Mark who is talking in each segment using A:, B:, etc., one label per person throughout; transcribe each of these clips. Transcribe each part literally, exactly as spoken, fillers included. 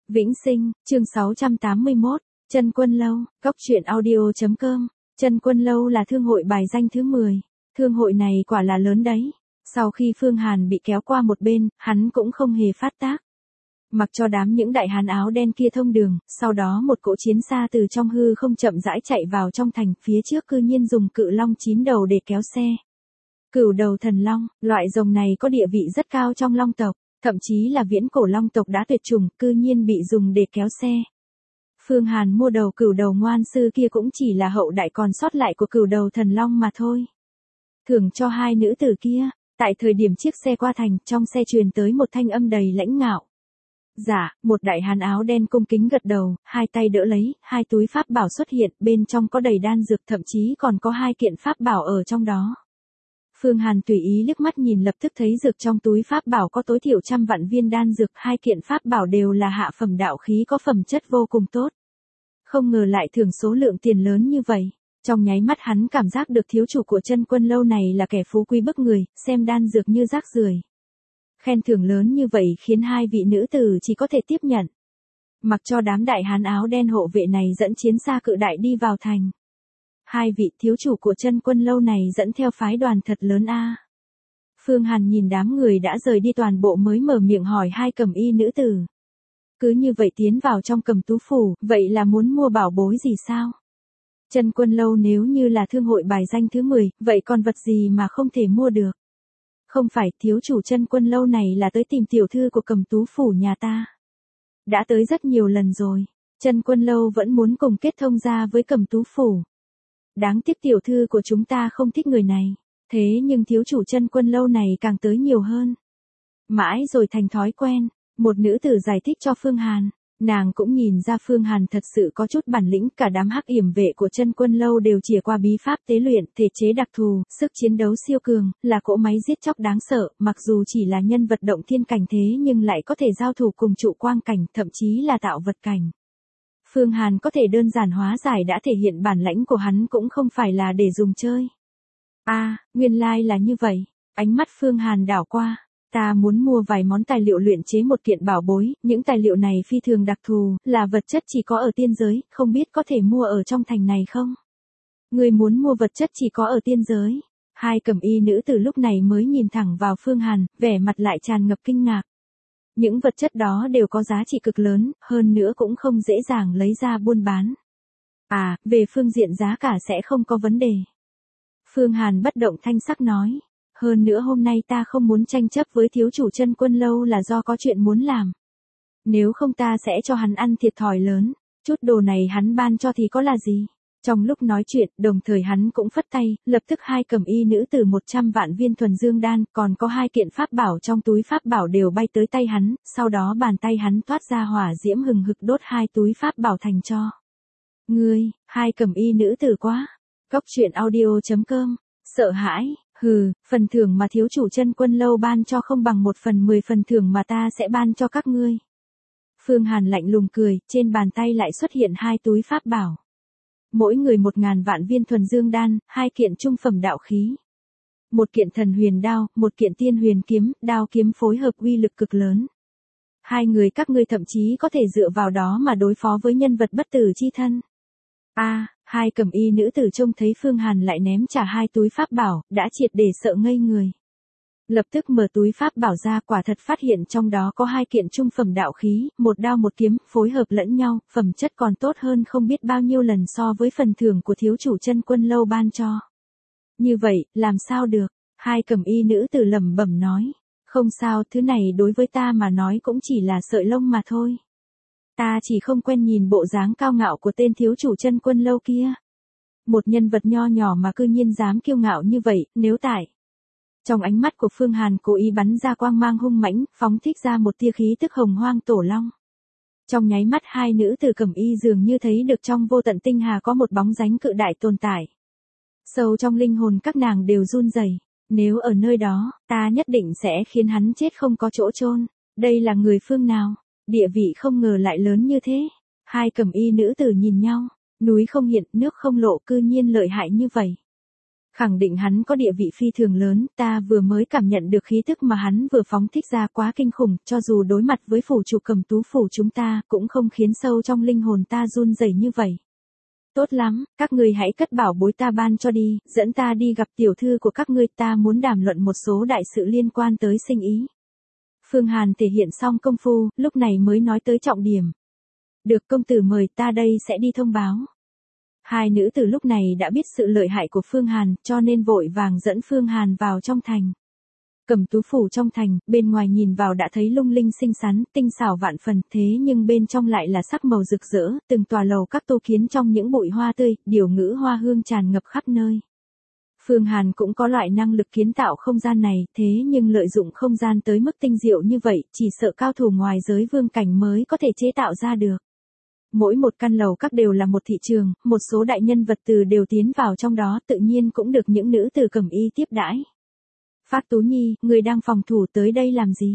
A: Vĩnh Sinh, chương sáu trăm tám mươi mốt, Chân Quân Lâu, Cóc truyện audio chấm com. Chân Quân Lâu là thương hội bài danh thứ mười. Thương hội này quả là lớn đấy. Sau khi Phương Hàn bị kéo qua một bên, hắn cũng không hề phát tác. Mặc cho đám những đại hán áo đen kia thông đường, sau đó một cỗ chiến xa từ trong hư không chậm rãi chạy vào trong thành, phía trước cư nhiên dùng cự long chín đầu để kéo xe. Cửu đầu thần long, loại rồng này có địa vị rất cao trong long tộc, thậm chí là viễn cổ long tộc đã tuyệt chủng, cư nhiên bị dùng để kéo xe. Phương Hàn mua đầu cửu đầu ngoan sư kia cũng chỉ là hậu đại còn sót lại của cửu đầu thần long mà thôi. Thưởng cho hai nữ tử kia, tại thời điểm chiếc xe qua thành, trong xe truyền tới một thanh âm đầy lãnh ngạo. Dạ, một đại hán áo đen cung kính gật đầu, hai tay đỡ lấy, hai túi pháp bảo xuất hiện, bên trong có đầy đan dược, thậm chí còn có hai kiện pháp bảo ở trong đó. Phương Hàn tùy ý liếc mắt nhìn, lập tức thấy dược trong túi pháp bảo có tối thiểu trăm vạn viên đan dược, hai kiện pháp bảo đều là hạ phẩm đạo khí có phẩm chất vô cùng tốt. Không ngờ lại thưởng số lượng tiền lớn như vậy. Trong nháy mắt hắn cảm giác được thiếu chủ của Chân Quân Lâu này là kẻ phú quý bức người, xem đan dược như rác rưởi. Khen thưởng lớn như vậy khiến hai vị nữ tử chỉ có thể tiếp nhận. Mặc cho đám đại hán áo đen hộ vệ này dẫn chiến xa cự đại đi vào thành. Hai vị thiếu chủ của Chân Quân Lâu này dẫn theo phái đoàn thật lớn a. Phương Hàn nhìn đám người đã rời đi toàn bộ mới mở miệng hỏi hai cầm y nữ tử. Cứ như vậy tiến vào trong Cầm Tú phủ, vậy là muốn mua bảo bối gì sao? Chân Quân Lâu nếu như là thương hội bài danh thứ mười, vậy còn vật gì mà không thể mua được? Không phải, thiếu chủ Chân Quân Lâu này là tới tìm tiểu thư của Cầm Tú phủ nhà ta. Đã tới rất nhiều lần rồi, Chân Quân Lâu vẫn muốn cùng kết thông gia với Cầm Tú phủ. Đáng tiếc tiểu thư của chúng ta không thích người này, thế nhưng thiếu chủ Chân Quân Lâu này càng tới nhiều hơn. Mãi rồi thành thói quen, một nữ tử giải thích cho Phương Hàn, nàng cũng nhìn ra Phương Hàn thật sự có chút bản lĩnh, cả đám hắc yểm vệ của Chân Quân Lâu đều chìa qua bí pháp tế luyện, thể chế đặc thù, sức chiến đấu siêu cường, là cỗ máy giết chóc đáng sợ, mặc dù chỉ là nhân vật động thiên cảnh thế nhưng lại có thể giao thủ cùng trụ quang cảnh, thậm chí là tạo vật cảnh. Phương Hàn có thể đơn giản hóa giải đã thể hiện bản lãnh của hắn cũng không phải là để dùng chơi. A, à, nguyên lai là như vậy. Ánh mắt Phương Hàn đảo qua, ta muốn mua vài món tài liệu luyện chế một kiện bảo bối, những tài liệu này phi thường đặc thù, là vật chất chỉ có ở tiên giới, không biết có thể mua ở trong thành này không? Người muốn mua vật chất chỉ có ở tiên giới. Hai cẩm y nữ từ lúc này mới nhìn thẳng vào Phương Hàn, vẻ mặt lại tràn ngập kinh ngạc. Những vật chất đó đều có giá trị cực lớn, hơn nữa cũng không dễ dàng lấy ra buôn bán. À, về phương diện giá cả sẽ không có vấn đề. Phương Hàn bất động thanh sắc nói. Hơn nữa hôm nay ta không muốn tranh chấp với thiếu chủ Chân Quân Lâu là do có chuyện muốn làm. Nếu không ta sẽ cho hắn ăn thiệt thòi lớn, chút đồ này hắn ban cho thì có là gì. Trong lúc nói chuyện, đồng thời hắn cũng phất tay, lập tức hai cầm y nữ tử một trăm vạn viên thuần dương đan, còn có hai kiện pháp bảo trong túi pháp bảo đều bay tới tay hắn, sau đó bàn tay hắn toát ra hỏa diễm hừng hực đốt hai túi pháp bảo thành tro. Ngươi, hai cầm y nữ tử quá. Cóc truyện audio chấm com, sợ hãi, hừ, phần thưởng mà thiếu chủ Chân Quân Lâu ban cho không bằng một phần mười phần thưởng mà ta sẽ ban cho các ngươi. Phương Hàn lạnh lùng cười, trên bàn tay lại xuất hiện hai túi pháp bảo. Mỗi người một ngàn vạn viên thuần dương đan, hai kiện trung phẩm đạo khí. Một kiện thần huyền đao, một kiện tiên huyền kiếm, đao kiếm phối hợp uy lực cực lớn. Hai người các ngươi thậm chí có thể dựa vào đó mà đối phó với nhân vật bất tử chi thân. A, à, hai cầm y nữ tử trông thấy Phương Hàn lại ném trả hai túi pháp bảo, đã triệt để sợ ngây người. Lập tức mở túi pháp bảo ra, quả thật phát hiện trong đó có hai kiện trung phẩm đạo khí, một đao một kiếm, phối hợp lẫn nhau, phẩm chất còn tốt hơn không biết bao nhiêu lần so với phần thưởng của thiếu chủ Chân Quân Lâu ban cho. Như vậy, làm sao được? Hai cầm y nữ tử lẩm bẩm nói. Không sao, thứ này đối với ta mà nói cũng chỉ là sợi lông mà thôi. Ta chỉ không quen nhìn bộ dáng cao ngạo của tên thiếu chủ Chân Quân Lâu kia. Một nhân vật nho nhỏ mà cư nhiên dám kiêu ngạo như vậy, nếu tại. Trong ánh mắt của Phương Hàn cố ý bắn ra quang mang hung mãnh, phóng thích ra một tia khí tức hồng hoang tổ long. Trong nháy mắt hai nữ tử cẩm y dường như thấy được trong vô tận tinh hà có một bóng dáng cự đại tồn tại. Sâu trong linh hồn các nàng đều run rẩy. Nếu ở nơi đó, ta nhất định sẽ khiến hắn chết không có chỗ chôn. Đây là người phương nào? Địa vị không ngờ lại lớn như thế. Hai cẩm y nữ tử nhìn nhau, núi không hiện, nước không lộ, cư nhiên lợi hại như vậy. Khẳng định hắn có địa vị phi thường lớn, ta vừa mới cảm nhận được khí tức mà hắn vừa phóng thích ra quá kinh khủng, cho dù đối mặt với phủ chủ Cầm Tú phủ chúng ta, cũng không khiến sâu trong linh hồn ta run rẩy như vậy. Tốt lắm, các ngươi hãy cất bảo bối ta ban cho đi, dẫn ta đi gặp tiểu thư của các ngươi, ta muốn đàm luận một số đại sự liên quan tới sinh ý. Phương Hàn thể hiện xong công phu, lúc này mới nói tới trọng điểm. Được công tử mời, ta đây sẽ đi thông báo. Hai nữ từ lúc này đã biết sự lợi hại của Phương Hàn, cho nên vội vàng dẫn Phương Hàn vào trong thành. Cầm Tú phủ trong thành, bên ngoài nhìn vào đã thấy lung linh xinh xắn, tinh xảo vạn phần, thế nhưng bên trong lại là sắc màu rực rỡ, từng tòa lầu các tô kiến trong những bụi hoa tươi, điều ngữ hoa hương tràn ngập khắp nơi. Phương Hàn cũng có loại năng lực kiến tạo không gian này, thế nhưng lợi dụng không gian tới mức tinh diệu như vậy, chỉ sợ cao thủ ngoài giới vương cảnh mới có thể chế tạo ra được. Mỗi một căn lầu các đều là một thị trường, một số đại nhân vật từ đều tiến vào trong đó, tự nhiên cũng được những nữ từ cẩm y tiếp đãi. Phác Tú Nhi, người đang phòng thủ tới đây làm gì?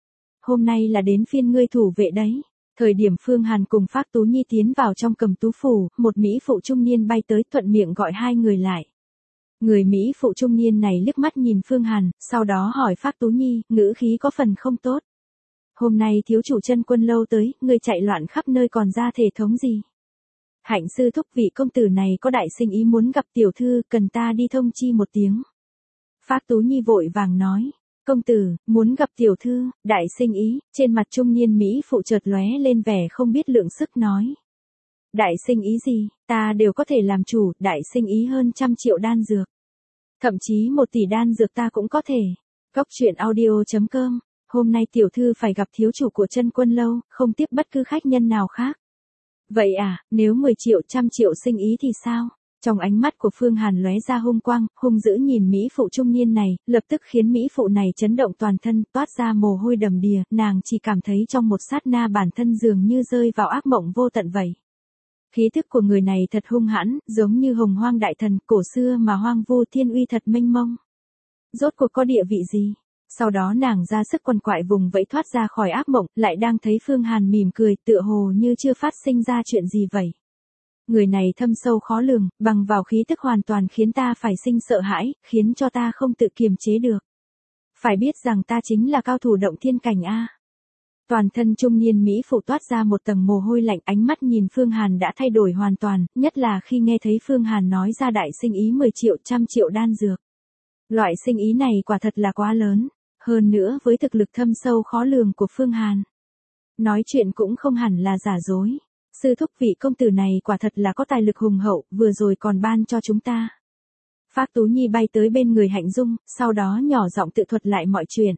A: Hôm nay là đến phiên ngươi thủ vệ đấy. Thời điểm Phương Hàn cùng Phác Tú Nhi tiến vào trong Cầm Tú phủ, một mỹ phụ trung niên bay tới, thuận miệng gọi hai người lại. Người mỹ phụ trung niên này liếc mắt nhìn Phương Hàn, sau đó hỏi Phác Tú Nhi, ngữ khí có phần không tốt. Hôm nay thiếu chủ Chân Quân lâu tới, người chạy loạn khắp nơi còn ra thể thống gì? Hạnh sư thúc, vị công tử này có đại sinh ý muốn gặp tiểu thư, cần ta đi thông chi một tiếng. Phác Tú Nhi vội vàng nói, công tử, muốn gặp tiểu thư, đại sinh ý, trên mặt trung niên mỹ phụ chợt lóe lên vẻ không biết lượng sức nói. Đại sinh ý gì, ta đều có thể làm chủ, đại sinh ý hơn trăm triệu đan dược. Thậm chí một tỷ đan dược ta cũng có thể. Góc truyện audio chấm com, hôm nay tiểu thư phải gặp thiếu chủ của Chân Quân lâu, không tiếp bất cứ khách nhân nào khác. Vậy à, nếu mười triệu trăm triệu sinh ý thì sao? Trong ánh mắt của Phương Hàn lóe ra hung quang, hung dữ nhìn mỹ phụ trung niên này, lập tức khiến mỹ phụ này chấn động toàn thân, toát ra mồ hôi đầm đìa, nàng chỉ cảm thấy trong một sát na bản thân dường như rơi vào ác mộng vô tận vậy. Khí thức của người này thật hung hãn, giống như hồng hoang đại thần, cổ xưa mà hoang vu thiên uy thật mênh mông. Rốt cuộc có địa vị gì? Sau đó nàng ra sức quằn quại vùng vẫy thoát ra khỏi ác mộng, lại đang thấy Phương Hàn mỉm cười, tựa hồ như chưa phát sinh ra chuyện gì vậy. Người này thâm sâu khó lường, bằng vào khí tức hoàn toàn khiến ta phải sinh sợ hãi, khiến cho ta không tự kiềm chế được. Phải biết rằng ta chính là cao thủ động thiên cảnh a. Toàn thân trung niên mỹ phụ toát ra một tầng mồ hôi lạnh, ánh mắt nhìn Phương Hàn đã thay đổi hoàn toàn, nhất là khi nghe thấy Phương Hàn nói ra đại sinh ý mười triệu trăm triệu đan dược. Loại sinh ý này quả thật là quá lớn, hơn nữa với thực lực thâm sâu khó lường của Phương Hàn. Nói chuyện cũng không hẳn là giả dối. Sư thúc, vị công tử này quả thật là có tài lực hùng hậu, vừa rồi còn ban cho chúng ta. Phác Tú Nhi bay tới bên người Hạnh Dung, sau đó nhỏ giọng tự thuật lại mọi chuyện.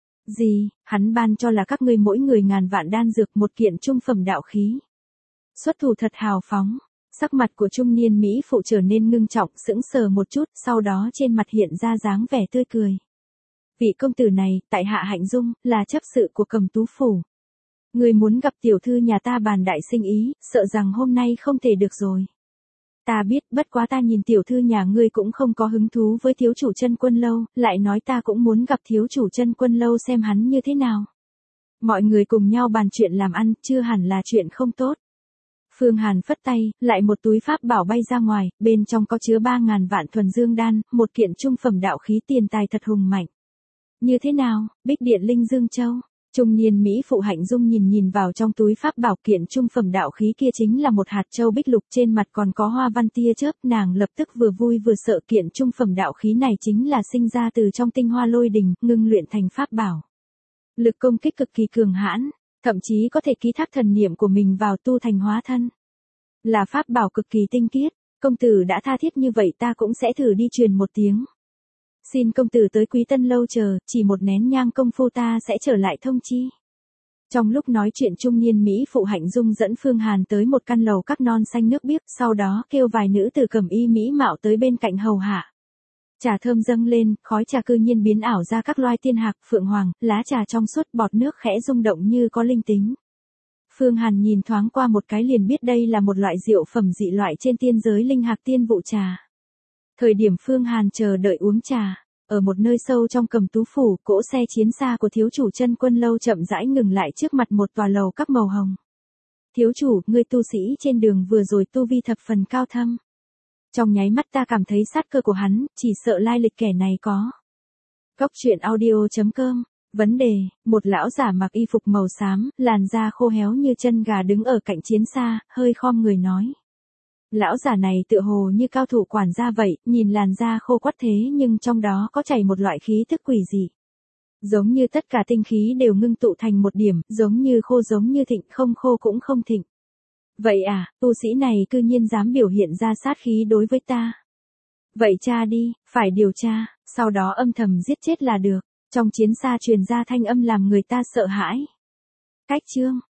A: Gì, hắn ban cho là các ngươi mỗi người ngàn vạn đan dược, một kiện trung phẩm đạo khí. Xuất thủ thật hào phóng. Sắc mặt của trung niên mỹ phụ trở nên ngưng trọng, sững sờ một chút, sau đó trên mặt hiện ra dáng vẻ tươi cười. Vị công tử này, tại hạ Hạnh Dung, là chấp sự của Cầm Tú phủ. Người muốn gặp tiểu thư nhà ta bàn đại sinh ý, sợ rằng hôm nay không thể được rồi. Ta biết, bất quá ta nhìn tiểu thư nhà ngươi cũng không có hứng thú với thiếu chủ Chân Quân lâu, lại nói ta cũng muốn gặp thiếu chủ Chân Quân lâu xem hắn như thế nào. Mọi người cùng nhau bàn chuyện làm ăn, chưa hẳn là chuyện không tốt. Phương Hàn phất tay, lại một túi pháp bảo bay ra ngoài, bên trong có chứa ba ngàn vạn thuần dương đan, một kiện trung phẩm đạo khí, tiền tài thật hùng mạnh. Như thế nào, Bích Điện Linh Dương Châu? Trung niên mỹ phụ Hạnh Dung nhìn nhìn vào trong túi pháp bảo, kiện trung phẩm đạo khí kia chính là một hạt châu bích lục, trên mặt còn có hoa văn tia chớp, nàng lập tức vừa vui vừa sợ, kiện trung phẩm đạo khí này chính là sinh ra từ trong tinh hoa lôi đình, ngưng luyện thành pháp bảo. Lực công kích cực kỳ cường hãn, thậm chí có thể ký thác thần niệm của mình vào tu thành hóa thân. Là pháp bảo cực kỳ tinh khiết, công tử đã tha thiết như vậy ta cũng sẽ thử đi truyền một tiếng. Xin công tử tới Quý Tân lâu chờ, chỉ một nén nhang công phu ta sẽ trở lại thông chi. Trong lúc nói chuyện trung niên mỹ phụ Hạnh Dung dẫn Phương Hàn tới một căn lầu các non xanh nước biếc, sau đó kêu vài nữ từ cẩm y mỹ mạo tới bên cạnh hầu hạ. Trà thơm dâng lên, khói trà cư nhiên biến ảo ra các loài tiên hạc, phượng hoàng, lá trà trong suốt, bọt nước khẽ rung động như có linh tính. Phương Hàn nhìn thoáng qua một cái liền biết đây là một loại rượu phẩm dị loại trên tiên giới linh hạc tiên vụ trà. Thời điểm Phương Hàn chờ đợi uống trà, ở một nơi sâu trong Cầm Tú phủ, cỗ xe chiến xa của thiếu chủ Chân Quân lâu chậm rãi ngừng lại trước mặt một tòa lầu các màu hồng. Thiếu chủ, ngươi tu sĩ trên đường vừa rồi tu vi thập phần cao thâm. Trong nháy mắt ta cảm thấy sát cơ của hắn, chỉ sợ lai lịch kẻ này có. Cốc truyện audio.com. Vấn đề, một lão giả mặc y phục màu xám, làn da khô héo như chân gà đứng ở cạnh chiến xa, hơi khom người nói. Lão giả này tựa hồ như cao thủ quản gia vậy, nhìn làn da khô quắt thế nhưng trong đó có chảy một loại khí thức quỷ dị. Giống như tất cả tinh khí đều ngưng tụ thành một điểm, giống như khô giống như thịnh, không khô cũng không thịnh. Vậy à, tu sĩ này cư nhiên dám biểu hiện ra sát khí đối với ta. Vậy tra đi, phải điều tra, sau đó âm thầm giết chết là được. Trong chiến xa truyền ra thanh âm làm người ta sợ hãi. Cách chương